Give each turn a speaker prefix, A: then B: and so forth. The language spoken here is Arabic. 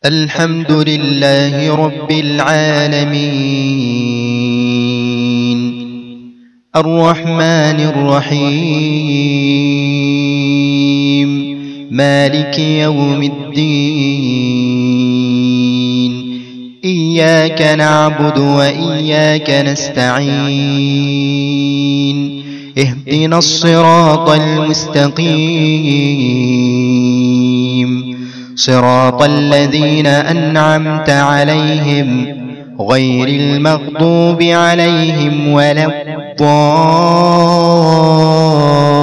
A: الحمد لله رب العالمين الرحمن الرحيم مالك يوم الدين إياك نعبد وإياك نستعين اهدنا الصراط المستقيم صراط الذين أنعمت عليهم غير المغضوب عليهم ولا الضالين